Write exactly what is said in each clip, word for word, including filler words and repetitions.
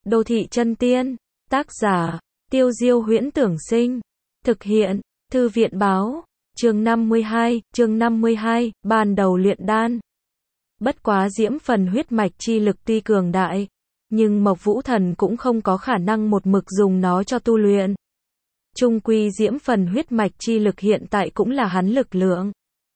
Đô thị chân tiên, tác giả, Tiêu Diêu Huyễn Tưởng Sinh, thực hiện, Thư viện báo, chương năm mươi hai, chương năm mươi hai, ban đầu luyện đan. Bất quá diễm phần huyết mạch chi lực tuy cường đại, nhưng Mộc Vũ Thần cũng không có khả năng một mực dùng nó cho tu luyện. Chung quy diễm phần huyết mạch chi lực hiện tại cũng là hắn lực lượng.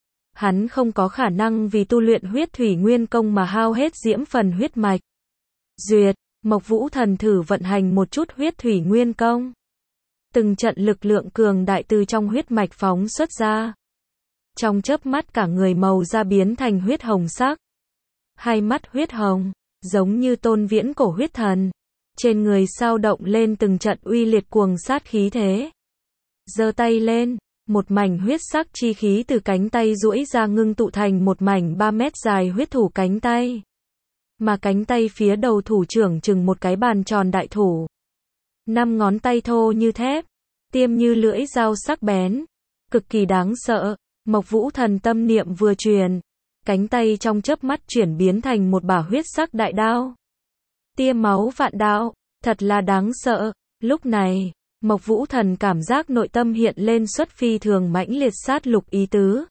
Hắn không có khả năng vì tu luyện huyết thủy nguyên công mà hao hết diễm phần huyết mạch. Duyệt, Mộc Vũ Thần thử vận hành một chút huyết thủy nguyên công. Từng trận lực lượng cường đại từ trong huyết mạch phóng xuất ra. Trong chớp mắt cả người màu da biến thành huyết hồng sắc. Hai mắt huyết hồng, giống như tôn viễn cổ huyết thần. Trên người sao động lên từng trận uy liệt cuồng sát khí thế. Giơ tay lên, một mảnh huyết sắc chi khí từ cánh tay duỗi ra ngưng tụ thành một mảnh ba mét dài huyết thủ cánh tay. Mà cánh tay phía đầu thủ trưởng chừng một cái bàn tròn đại thủ. Năm ngón tay thô như thép, tiêm như lưỡi dao sắc bén, cực kỳ đáng sợ. Mộc Vũ Thần tâm niệm vừa truyền, cánh tay trong chớp mắt chuyển biến thành một bả huyết sắc đại đao. Tia máu vạn đạo, thật là đáng sợ. Lúc này, Mộc Vũ Thần cảm giác nội tâm hiện lên xuất phi thường mãnh liệt sát lục ý tứ.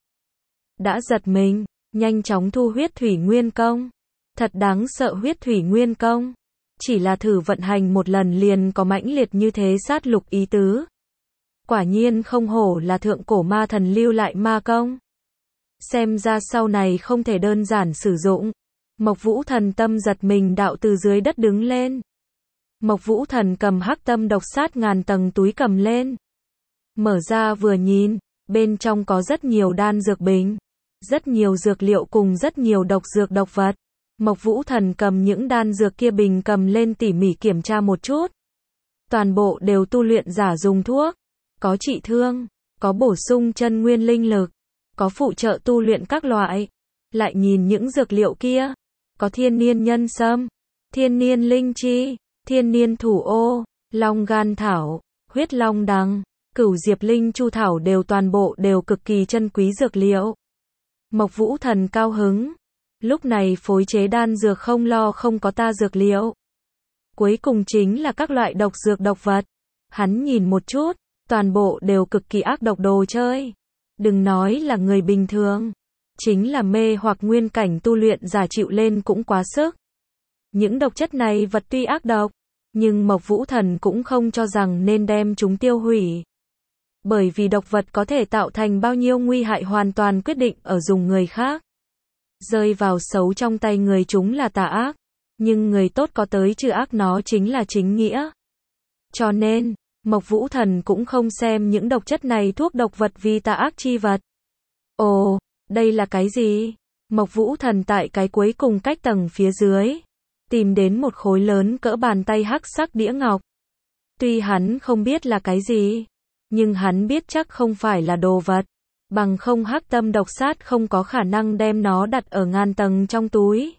Đã giật mình, nhanh chóng thu huyết thủy nguyên công. Thật đáng sợ huyết thủy nguyên công. Chỉ là thử vận hành một lần liền có mãnh liệt như thế sát lục ý tứ. Quả nhiên không hổ là thượng cổ ma thần lưu lại ma công. Xem ra sau này không thể đơn giản sử dụng. Mộc Vũ Thần tâm giật mình đạo từ dưới đất đứng lên. Mộc Vũ Thần cầm hắc tâm độc sát ngàn tầng túi cầm lên. Mở ra vừa nhìn, bên trong có rất nhiều đan dược bình, rất nhiều dược liệu cùng rất nhiều độc dược độc vật. Mộc Vũ Thần cầm những đan dược kia bình cầm lên tỉ mỉ kiểm tra một chút. Toàn bộ đều tu luyện giả dùng thuốc, có trị thương, có bổ sung chân nguyên linh lực, có phụ trợ tu luyện các loại. Lại nhìn những dược liệu kia, có thiên niên nhân sâm, thiên niên linh chi, thiên niên thủ ô, long gan thảo, huyết long đằng, cửu diệp linh chu thảo đều toàn bộ đều cực kỳ chân quý dược liệu. Mộc Vũ Thần cao hứng. Lúc này phối chế đan dược không lo không có ta dược liệu. Cuối cùng chính là các loại độc dược độc vật. Hắn nhìn một chút, toàn bộ đều cực kỳ ác độc đồ chơi. Đừng nói là người bình thường, chính là mê hoặc nguyên cảnh tu luyện giả chịu lên cũng quá sức. Những độc chất này vật tuy ác độc, nhưng Mộc Vũ Thần cũng không cho rằng nên đem chúng tiêu hủy. Bởi vì độc vật có thể tạo thành bao nhiêu nguy hại hoàn toàn quyết định ở dùng người khác. Rơi vào xấu trong tay người chúng là tà ác, nhưng người tốt có tới trừ ác nó chính là chính nghĩa. Cho nên, Mộc Vũ Thần cũng không xem những độc chất này thuốc độc vật vì tà ác chi vật. Ồ, đây là cái gì? Mộc Vũ Thần tại cái cuối cùng cách tầng phía dưới, tìm đến một khối lớn cỡ bàn tay hắc sắc đĩa ngọc. Tuy hắn không biết là cái gì, nhưng hắn biết chắc không phải là đồ vật. Bằng không hắc tâm độc sát không có khả năng đem nó đặt ở ngàn tầng trong túi.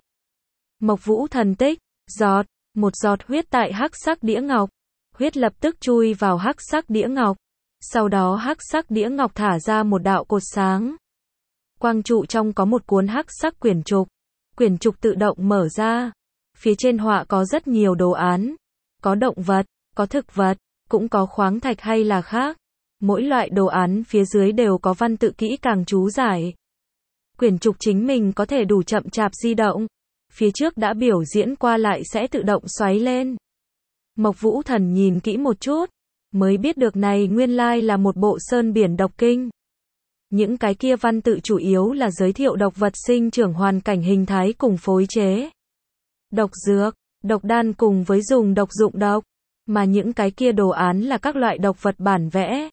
Mộc Vũ Thần tích, giọt, một giọt huyết tại hắc sắc đĩa ngọc. Huyết lập tức chui vào hắc sắc đĩa ngọc. Sau đó hắc sắc đĩa ngọc thả ra một đạo cột sáng. Quang trụ trong có một cuốn hắc sắc quyển trục. Quyển trục tự động mở ra. Phía trên họa có rất nhiều đồ án. Có động vật, có thực vật, cũng có khoáng thạch hay là khác. Mỗi loại đồ án phía dưới đều có văn tự kỹ càng chú giải. Quyển trục chính mình có thể đủ chậm chạp di động. Phía trước đã biểu diễn qua lại sẽ tự động xoáy lên. Mộc Vũ Thần nhìn kỹ một chút, mới biết được này nguyên lai là một bộ sơn biển độc kinh. Những cái kia văn tự chủ yếu là giới thiệu độc vật sinh trưởng hoàn cảnh hình thái cùng phối chế. Độc dược, độc đan cùng với dùng độc dụng độc. Mà những cái kia đồ án là các loại độc vật bản vẽ.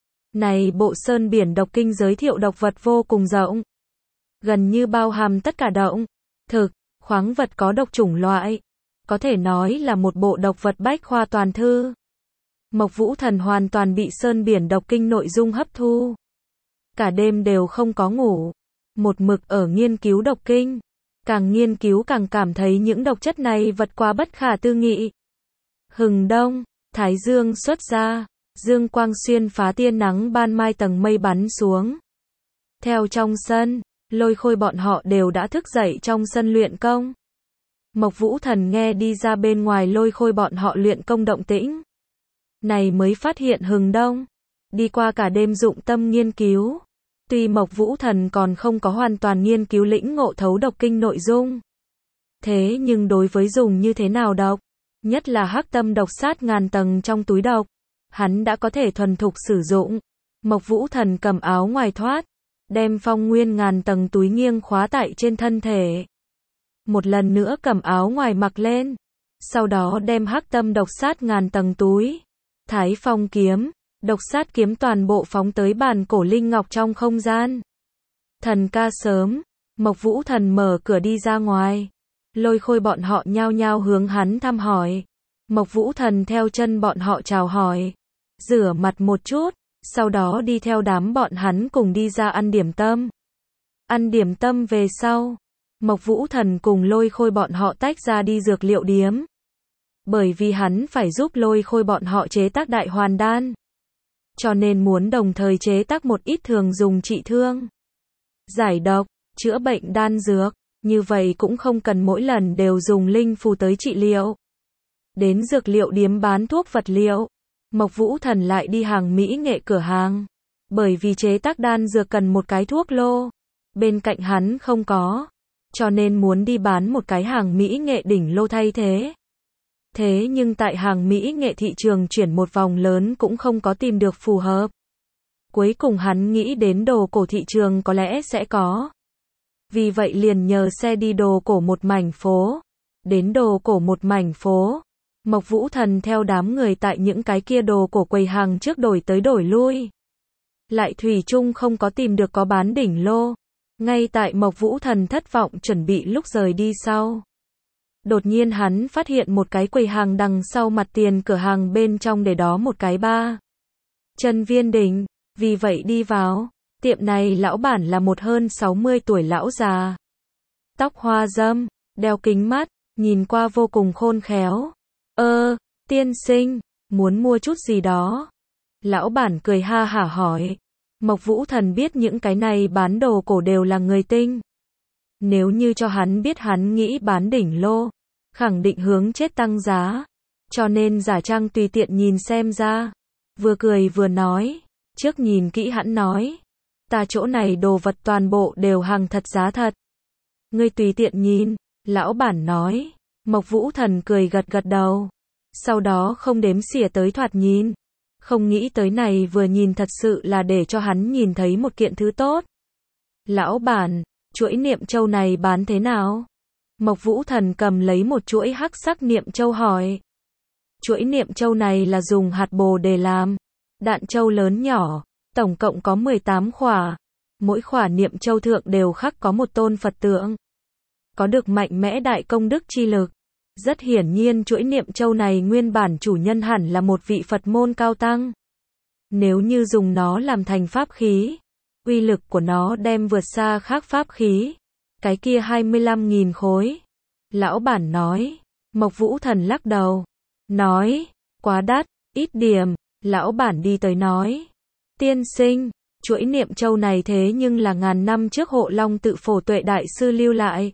Này bộ sơn biển độc kinh giới thiệu độc vật vô cùng rộng. Gần như bao hàm tất cả động, thực, khoáng vật có độc chủng loại. Có thể nói là một bộ độc vật bách khoa toàn thư. Mộc Vũ Thần hoàn toàn bị sơn biển độc kinh nội dung hấp thu. Cả đêm đều không có ngủ. Một mực ở nghiên cứu độc kinh. Càng nghiên cứu càng cảm thấy những độc chất này vật quá bất khả tư nghị. Hừng đông, thái dương xuất ra. Dương quang xuyên phá tia nắng ban mai tầng mây bắn xuống. Theo trong sân, Lôi Khôi bọn họ đều đã thức dậy trong sân luyện công. Mộc Vũ Thần nghe đi ra bên ngoài Lôi Khôi bọn họ luyện công động tĩnh. Này mới phát hiện Hừng Đông. Đi qua cả đêm dụng tâm nghiên cứu. Tuy Mộc Vũ Thần còn không có hoàn toàn nghiên cứu lĩnh ngộ thấu độc kinh nội dung. Thế nhưng đối với dùng như thế nào độc, nhất là hắc tâm độc sát ngàn tầng trong túi độc, hắn đã có thể thuần thục sử dụng. Mộc Vũ Thần cầm áo ngoài thoát, đem phong nguyên ngàn tầng túi nghiêng khóa tại trên thân thể. Một lần nữa cầm áo ngoài mặc lên, sau đó đem hắc tâm độc sát ngàn tầng túi, Thái Phong kiếm, độc sát kiếm toàn bộ phóng tới bàn cổ linh ngọc trong không gian. Thần ca sớm, Mộc Vũ Thần mở cửa đi ra ngoài. Lôi Khôi bọn họ nhao nhao hướng hắn thăm hỏi. Mộc Vũ Thần theo chân bọn họ chào hỏi, rửa mặt một chút, sau đó đi theo đám bọn hắn cùng đi ra ăn điểm tâm. Ăn điểm tâm về sau, Mộc Vũ Thần cùng Lôi Khôi bọn họ tách ra đi dược liệu điếm. Bởi vì hắn phải giúp Lôi Khôi bọn họ chế tác đại hoàn đan, cho nên muốn đồng thời chế tác một ít thường dùng trị thương, giải độc, chữa bệnh đan dược, như vậy cũng không cần mỗi lần đều dùng linh phù tới trị liệu. Đến dược liệu điếm bán thuốc vật liệu, Mộc Vũ Thần lại đi hàng mỹ nghệ cửa hàng. Bởi vì chế tác đan dược cần một cái thuốc lô, bên cạnh hắn không có, cho nên muốn đi bán một cái hàng mỹ nghệ đỉnh lô thay thế. Thế nhưng tại hàng mỹ nghệ thị trường chuyển một vòng lớn cũng không có tìm được phù hợp. Cuối cùng hắn nghĩ đến đồ cổ thị trường có lẽ sẽ có. Vì vậy liền nhờ xe đi đồ cổ một mảnh phố. Đến đồ cổ một mảnh phố, Mộc Vũ Thần theo đám người tại những cái kia đồ cổ quầy hàng trước đổi tới đổi lui. Lại thủy chung không có tìm được có bán đỉnh lô. Ngay tại Mộc Vũ Thần thất vọng chuẩn bị lúc rời đi sau, đột nhiên hắn phát hiện một cái quầy hàng đằng sau mặt tiền cửa hàng bên trong để đó một cái ba chân viên đỉnh. Vì vậy đi vào, tiệm này lão bản là một hơn sáu mươi tuổi lão già. Tóc hoa râm, đeo kính mắt, nhìn qua vô cùng khôn khéo. Ơ, tiên sinh, muốn mua chút gì đó? Lão bản cười ha hả hỏi. Mộc Vũ Thần biết những cái này bán đồ cổ đều là người tinh. Nếu như cho hắn biết hắn nghĩ bán đỉnh lô, khẳng định hướng chết tăng giá. Cho nên giả trang tùy tiện nhìn xem ra. Vừa cười vừa nói. Trước nhìn kỹ hắn nói. Ta chỗ này đồ vật toàn bộ đều hàng thật giá thật. Ngươi tùy tiện nhìn. Lão bản nói. Mộc Vũ Thần cười gật gật đầu. Sau đó không đếm xỉa tới thoạt nhìn. Không nghĩ tới này vừa nhìn thật sự là để cho hắn nhìn thấy một kiện thứ tốt. Lão bản, chuỗi niệm châu này bán thế nào? Mộc Vũ Thần cầm lấy một chuỗi hắc sắc niệm châu hỏi. Chuỗi niệm châu này là dùng hạt bồ đề làm. Đạn châu lớn nhỏ, tổng cộng có mười tám khỏa. Mỗi khỏa niệm châu thượng đều khắc có một tôn Phật tượng. Có được mạnh mẽ đại công đức chi lực. Rất hiển nhiên chuỗi niệm châu này nguyên bản chủ nhân hẳn là một vị Phật môn cao tăng. Nếu như dùng nó làm thành pháp khí, uy lực của nó đem vượt xa khác pháp khí. Cái kia hai mươi lăm nghìn khối. Lão bản nói. Mộc Vũ Thần lắc đầu. Nói, quá đắt, ít điểm. Lão bản đi tới nói. Tiên sinh, chuỗi niệm châu này thế nhưng là ngàn năm trước Hộ Long Tự Phổ Tuệ Đại Sư lưu lại.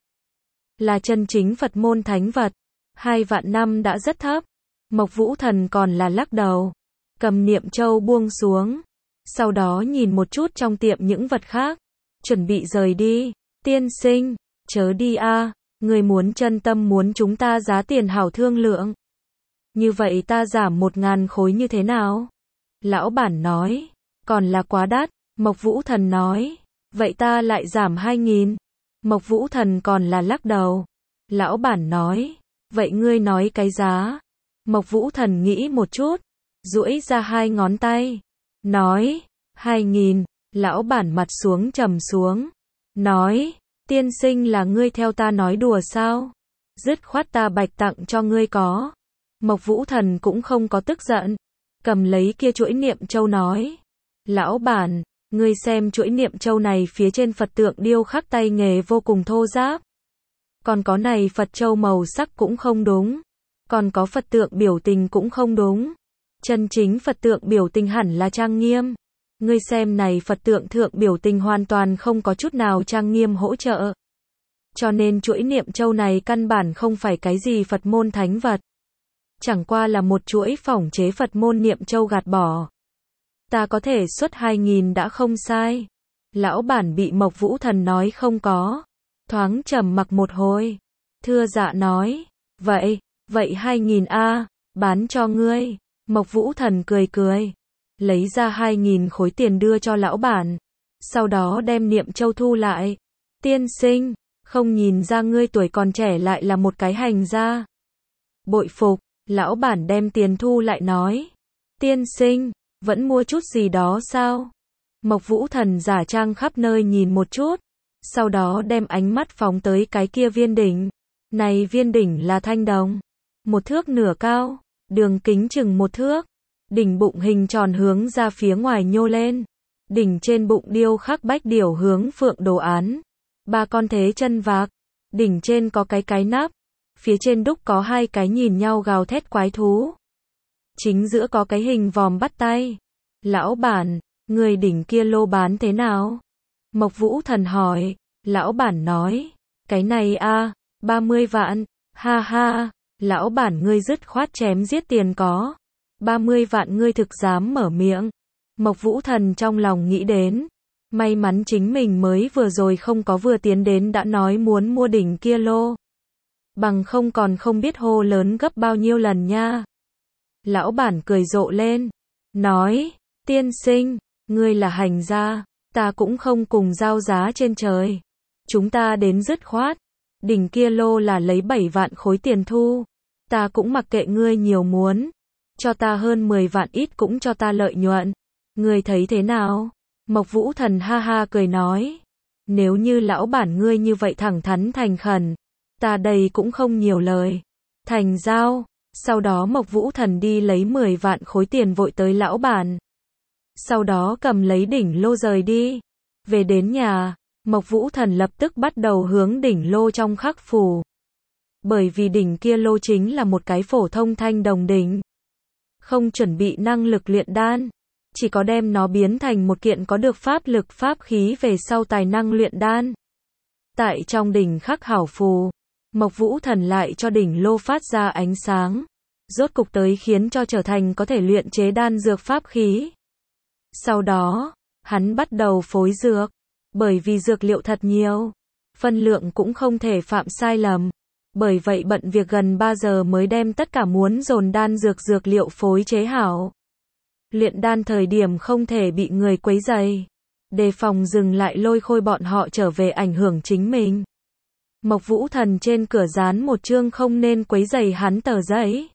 Là chân chính Phật môn thánh vật. Hai vạn năm đã rất thấp. Mộc Vũ Thần còn là lắc đầu. Cầm niệm châu buông xuống. Sau đó nhìn một chút trong tiệm những vật khác. Chuẩn bị rời đi. Tiên sinh, chớ đi a, người muốn chân tâm muốn chúng ta giá tiền hảo thương lượng. Như vậy ta giảm một ngàn khối như thế nào? Lão bản nói. Còn là quá đắt. Mộc Vũ Thần nói. Vậy ta lại giảm hai nghìn. Mộc Vũ Thần còn là lắc đầu. Lão bản nói. Vậy ngươi nói cái giá. Mộc Vũ Thần nghĩ một chút. Duỗi ra hai ngón tay. Nói. Hai nghìn. Lão bản mặt xuống trầm xuống. Nói. Tiên sinh là ngươi theo ta nói đùa sao? Dứt khoát ta bạch tặng cho ngươi có. Mộc Vũ Thần cũng không có tức giận. Cầm lấy kia chuỗi niệm châu nói. Lão bản, ngươi xem chuỗi niệm châu này phía trên Phật tượng điêu khắc tay nghề vô cùng thô ráp. Còn có này Phật châu màu sắc cũng không đúng. Còn có Phật tượng biểu tình cũng không đúng. Chân chính Phật tượng biểu tình hẳn là trang nghiêm. Ngươi xem này Phật tượng thượng biểu tình hoàn toàn không có chút nào trang nghiêm hỗ trợ. Cho nên chuỗi niệm châu này căn bản không phải cái gì Phật môn thánh vật. Chẳng qua là một chuỗi phỏng chế Phật môn niệm châu gạt bỏ. Ta có thể xuất hai nghìn đã không sai. Lão bản bị Mộc Vũ Thần nói không có. Thoáng trầm mặc một hồi. Thưa dạ nói. Vậy, vậy hai nghìn a, bán cho ngươi. Mộc Vũ Thần cười cười. Lấy ra hai nghìn khối tiền đưa cho lão bản. Sau đó đem niệm châu thu lại. Tiên sinh, không nhìn ra ngươi tuổi còn trẻ lại là một cái hành gia. Bội phục, lão bản đem tiền thu lại nói. Tiên sinh, vẫn mua chút gì đó sao? Mộc Vũ Thần giả trang khắp nơi nhìn một chút. Sau đó đem ánh mắt phóng tới cái kia viên đỉnh. Này viên đỉnh là thanh đồng. Một thước nửa cao. Đường kính chừng một thước. Đỉnh bụng hình tròn hướng ra phía ngoài nhô lên. Đỉnh trên bụng điêu khắc bách điểu hướng phượng đồ án. Ba con thế chân vạc. Đỉnh trên có cái cái nắp. Phía trên đúc có hai cái nhìn nhau gào thét quái thú. Chính giữa có cái hình vòm bắt tay. Lão bản, người đỉnh kia lô bán thế nào? Mộc Vũ Thần hỏi. Lão bản nói. Cái này a, ba mươi vạn. Ha ha, lão bản ngươi dứt khoát chém giết tiền có. ba mươi vạn ngươi thực dám mở miệng. Mộc Vũ Thần trong lòng nghĩ đến. May mắn chính mình mới vừa rồi không có vừa tiến đến đã nói muốn mua đỉnh kia lô. Bằng không còn không biết hô lớn gấp bao nhiêu lần nha. Lão bản cười rộ lên. Nói, tiên sinh, ngươi là hành gia, ta cũng không cùng giao giá trên trời. Chúng ta đến dứt khoát. Đỉnh kia lô là lấy bảy vạn khối tiền thu. Ta cũng mặc kệ ngươi nhiều muốn. Cho ta hơn mười vạn ít cũng cho ta lợi nhuận. Ngươi thấy thế nào? Mộc Vũ Thần ha ha cười nói. Nếu như lão bản ngươi như vậy thẳng thắn thành khẩn. Ta đây cũng không nhiều lời. Thành giao. Sau đó Mộc Vũ Thần đi lấy mười vạn khối tiền vội tới lão bản. Sau đó cầm lấy đỉnh lô rời đi. Về đến nhà, Mộc Vũ Thần lập tức bắt đầu hướng đỉnh lô trong khắc phù. Bởi vì đỉnh kia lô chính là một cái phổ thông thanh đồng đỉnh. Không chuẩn bị năng lực luyện đan. Chỉ có đem nó biến thành một kiện có được pháp lực pháp khí về sau tài năng luyện đan. Tại trong đỉnh khắc hảo phù, Mộc Vũ Thần lại cho đỉnh lô phát ra ánh sáng. Rốt cục tới khiến cho trở thành có thể luyện chế đan dược pháp khí. Sau đó, hắn bắt đầu phối dược. Bởi vì dược liệu thật nhiều, phân lượng cũng không thể phạm sai lầm. Bởi vậy bận việc gần ba giờ mới đem tất cả muốn dồn đan dược dược liệu phối chế hảo. Luyện đan thời điểm không thể bị người quấy rầy. Đề phòng dừng lại lôi khôi bọn họ trở về ảnh hưởng chính mình. Mộc Vũ Thần trên cửa dán một chương không nên quấy rầy hắn tờ giấy.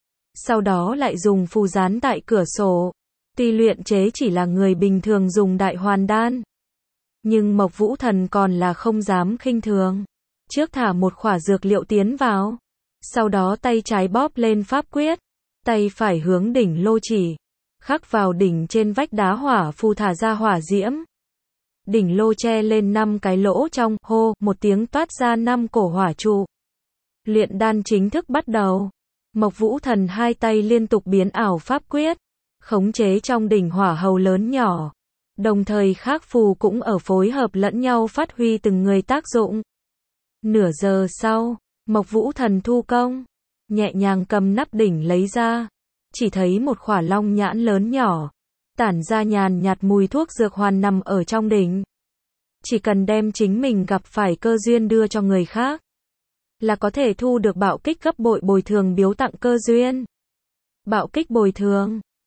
Sau đó lại dùng phù dán tại cửa sổ. Tuy luyện chế chỉ là người bình thường dùng đại hoàn đan. Nhưng Mộc Vũ Thần còn là không dám khinh thường. Trước thả một khỏa dược liệu tiến vào. Sau đó tay trái bóp lên pháp quyết. Tay phải hướng đỉnh lô chỉ. Khắc vào đỉnh trên vách đá hỏa phù thả ra hỏa diễm. Đỉnh lô che lên năm cái lỗ trong, hô, một tiếng toát ra năm cổ hỏa trụ. Luyện đan chính thức bắt đầu. Mộc Vũ Thần hai tay liên tục biến ảo pháp quyết. Khống chế trong đỉnh hỏa hầu lớn nhỏ. Đồng thời khắc phù cũng ở phối hợp lẫn nhau phát huy từng người tác dụng. Nửa giờ sau, Mộc Vũ Thần thu công. Nhẹ nhàng cầm nắp đỉnh lấy ra. Chỉ thấy một khỏa long nhãn lớn nhỏ. Tản ra nhàn nhạt mùi thuốc dược hoàn nằm ở trong đỉnh. Chỉ cần đem chính mình gặp phải cơ duyên đưa cho người khác. Là có thể thu được bạo kích gấp bội bồi thường biếu tặng cơ duyên. Bạo kích bồi thường.